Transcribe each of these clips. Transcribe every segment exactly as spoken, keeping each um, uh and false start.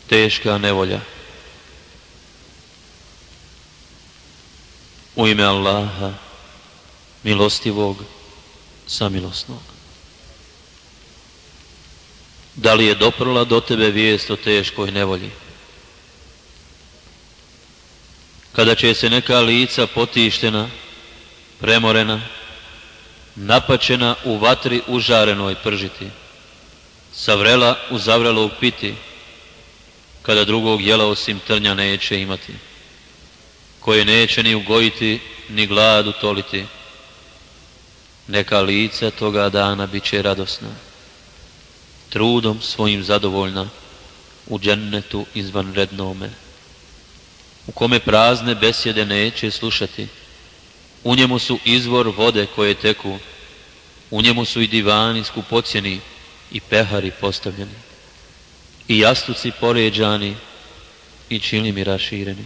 teška nevolja. U ime Allaha, milostivog, samilosnog. Da li je doprla do tebe vijest o teškoj nevolji? Kada će se neka lica potištena, premorena, napačena u vatri užarenoj pržiti, savrela u zavrelog piti, kada drugog jela osim trnja neće imati, koje neće ni ugojiti, ni glad utoliti, neka lica toga dana bit će radosna, trudom svojim zadovoljna, u džennetu izvanrednome, u kome prazne besjede neće slušati, u njemu su izvor vode koje teku, u njemu su i divani skupocjeni i pehari postavljeni, i jastuci poređani i čilimi rašireni.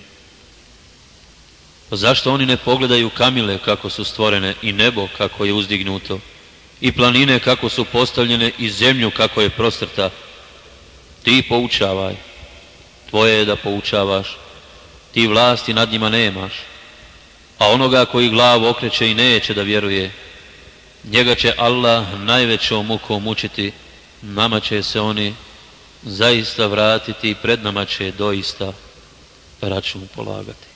Pa zašto oni ne pogledaju kamile kako su stvorene, i nebo kako je uzdignuto, i planine kako su postavljene, i zemlju kako je prostrta? Ti poučavaj, tvoje je da poučavaš, ti vlasti nad njima nemaš, a onoga koji glavu okreće i neće da vjeruje, njega će Allah najvećom mukom mučiti, nama će se oni zaista vratiti i pred nama će doista račun polagati.